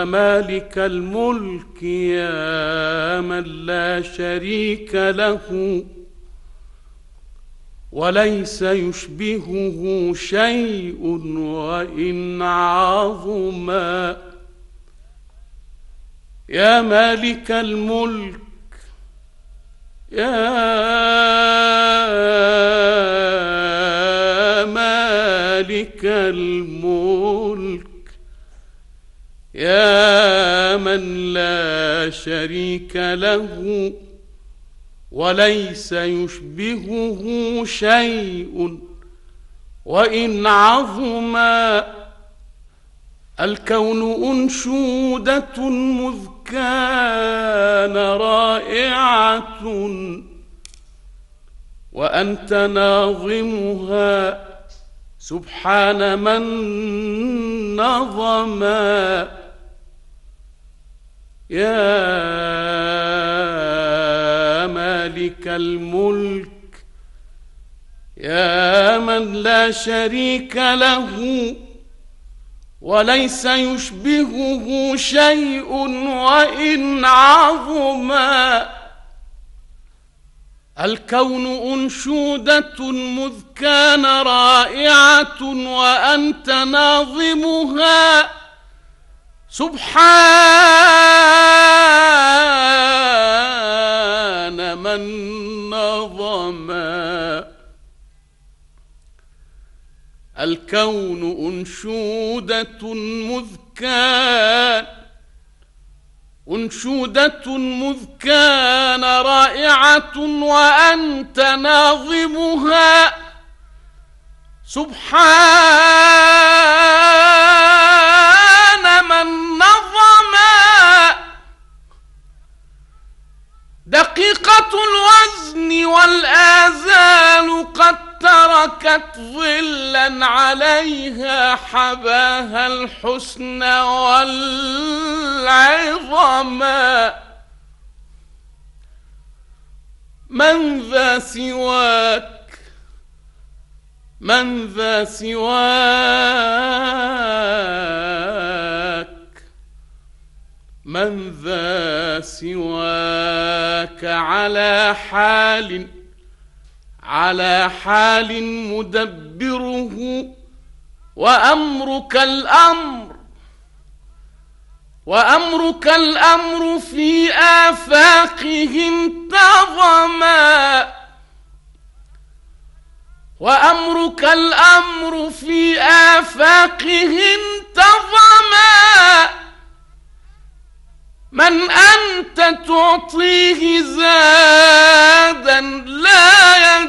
مالك الملك يا من لا شريك له وليس يشبهه شيء وإن عظما. يا مالك الملك يا مالك الملك يا من لا شريك له وليس يشبهه شيء وإن عظما. الكون أنشودة مذ كان رائعة وأنت ناظمها سبحان من نظما. يا مالك الملك يا من لا شريك له وليس يشبهه شيء وإن عظما. الكون أنشودة مذ كان رائعة وأنت ناظمها سبحان من نظما. الكون أنشودة مذ كان رائعة وأنت ناظمها سبحان من نظما. دقيقة الوزن والآذان قد تركت ظلا عليها حباها الحسن والعظما. من ذا سواك من ذا سواك من ذا سواك على حال مدبره وأمرك الأمر في آفاقه انتظما. وأمرك الأمر في آفاقه انتظما. من أنت تعطيه زادا لا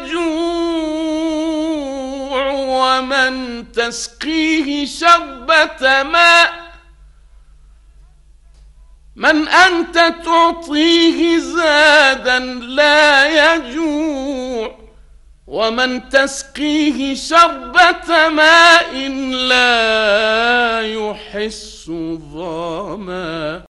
يجوع ومن تسقيه شربة ماء. من أنت تعطيه زادا لا يجوع ومن تسقيه شربة ماء لا يحس ظما.